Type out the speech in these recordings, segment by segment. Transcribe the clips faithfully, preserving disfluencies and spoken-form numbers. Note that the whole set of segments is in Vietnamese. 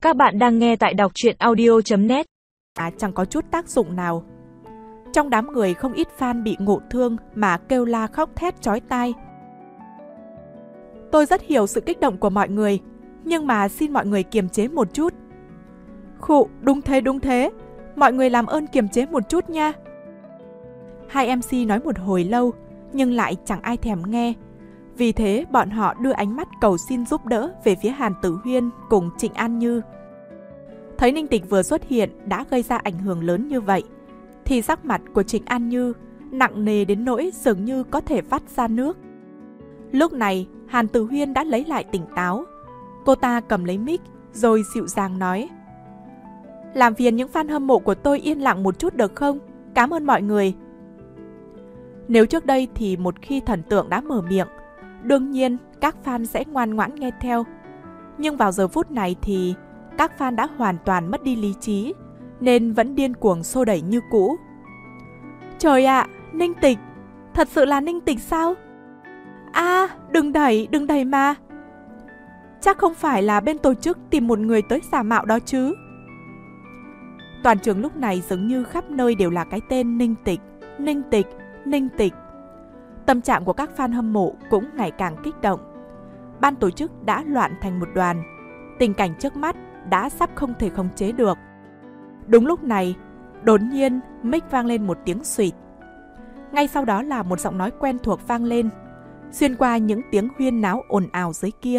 Các bạn đang nghe tại đọc truyện audio chấm net. À, chẳng có chút tác dụng nào. Trong đám người không ít fan bị ngộ thương mà kêu la khóc thét chói tai. Tôi rất hiểu sự kích động của mọi người, nhưng mà xin mọi người kiềm chế một chút. Khụ, đúng thế đúng thế, mọi người làm ơn kiềm chế một chút nha. Hai em xê nói một hồi lâu, nhưng lại chẳng ai thèm nghe. Vì thế bọn họ đưa ánh mắt cầu xin giúp đỡ về phía Hàn Tử Huyên cùng Trịnh An Như. Thấy Ninh Tịch vừa xuất hiện đã gây ra ảnh hưởng lớn như vậy, thì sắc mặt của Trịnh An Như nặng nề đến nỗi dường như có thể vắt ra nước. Lúc này Hàn Tử Huyên đã lấy lại tỉnh táo. Cô ta cầm lấy mic rồi dịu dàng nói: làm phiền những fan hâm mộ của tôi yên lặng một chút được không? Cảm ơn mọi người. Nếu trước đây thì một khi thần tượng đã mở miệng, đương nhiên các fan sẽ ngoan ngoãn nghe theo. Nhưng vào giờ phút này thì các fan đã hoàn toàn mất đi lý trí, nên vẫn điên cuồng xô đẩy như cũ. Trời ạ, à, Ninh Tịch, thật sự là Ninh Tịch sao? À, đừng đẩy, đừng đẩy mà. Chắc không phải là bên tổ chức tìm một người tới giả mạo đó chứ? Toàn trường lúc này dường như khắp nơi đều là cái tên Ninh Tịch, Ninh Tịch, Ninh Tịch. Tâm trạng của các fan hâm mộ cũng ngày càng kích động. Ban tổ chức đã loạn thành một đoàn. Tình cảnh trước mắt đã sắp không thể khống chế được. Đúng lúc này, đột nhiên mic vang lên một tiếng xụt. Ngay sau đó là một giọng nói quen thuộc vang lên, xuyên qua những tiếng huyên náo ồn ào dưới kia.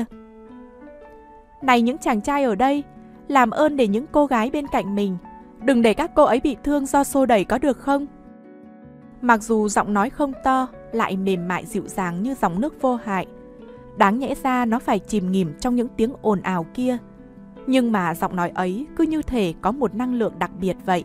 Này những chàng trai ở đây, làm ơn để những cô gái bên cạnh mình, đừng để các cô ấy bị thương do xô đẩy có được không? Mặc dù giọng nói không to, lại mềm mại dịu dàng như dòng nước vô hại. Đáng nhẽ ra nó phải chìm nghỉm trong những tiếng ồn ào kia. Nhưng mà giọng nói ấy cứ như thể có một năng lượng đặc biệt vậy.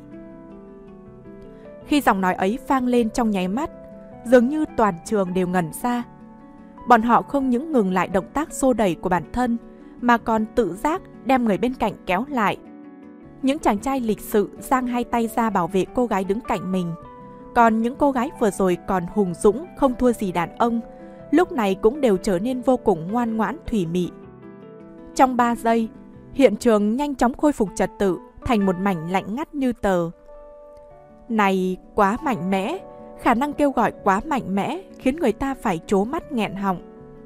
Khi giọng nói ấy vang lên trong nháy mắt, dường như toàn trường đều ngẩn ra. Bọn họ không những ngừng lại động tác xô đẩy của bản thân, mà còn tự giác đem người bên cạnh kéo lại. Những chàng trai lịch sự giang hai tay ra bảo vệ cô gái đứng cạnh mình. Còn những cô gái vừa rồi còn hùng dũng không thua gì đàn ông, lúc này cũng đều trở nên vô cùng ngoan ngoãn thủy mị. Trong ba giây, hiện trường nhanh chóng khôi phục trật tự thành một mảnh lạnh ngắt như tờ. Này, quá mạnh mẽ, khả năng kêu gọi quá mạnh mẽ khiến người ta phải trố mắt nghẹn họng.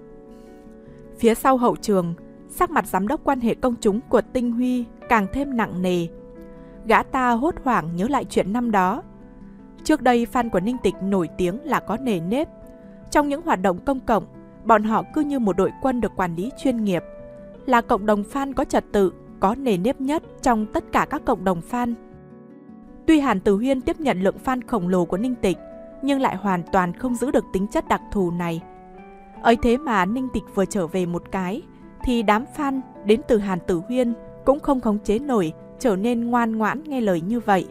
Phía sau hậu trường, sắc mặt giám đốc quan hệ công chúng của Tinh Huy càng thêm nặng nề. Gã ta hốt hoảng nhớ lại chuyện năm đó. Trước đây fan của Ninh Tịch nổi tiếng là có nề nếp. Trong những hoạt động công cộng, bọn họ cứ như một đội quân được quản lý chuyên nghiệp, là cộng đồng fan có trật tự, có nề nếp nhất trong tất cả các cộng đồng fan. Tuy Hàn Tử Huyên tiếp nhận lượng fan khổng lồ của Ninh Tịch, nhưng lại hoàn toàn không giữ được tính chất đặc thù này. Ấy thế mà Ninh Tịch vừa trở về một cái, thì đám fan đến từ Hàn Tử Huyên cũng không khống chế nổi, trở nên ngoan ngoãn nghe lời như vậy.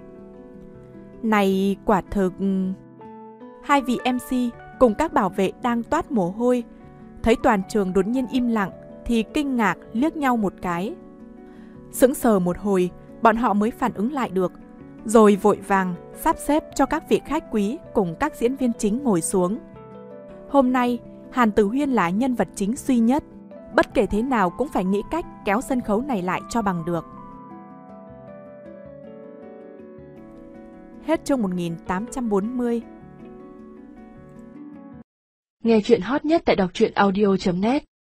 Này, quả thực... Hai vị em xê cùng các bảo vệ đang toát mồ hôi, thấy toàn trường đột nhiên im lặng thì kinh ngạc liếc nhau một cái. Sững sờ một hồi, bọn họ mới phản ứng lại được, rồi vội vàng sắp xếp cho các vị khách quý cùng các diễn viên chính ngồi xuống. Hôm nay, Hàn Tử Huyên là nhân vật chính duy nhất, bất kể thế nào cũng phải nghĩ cách kéo sân khấu này lại cho bằng được. Hết chương một nghìn tám trăm bốn mươi. Nghe chuyện hot nhất tại đọc truyện audio chấm net.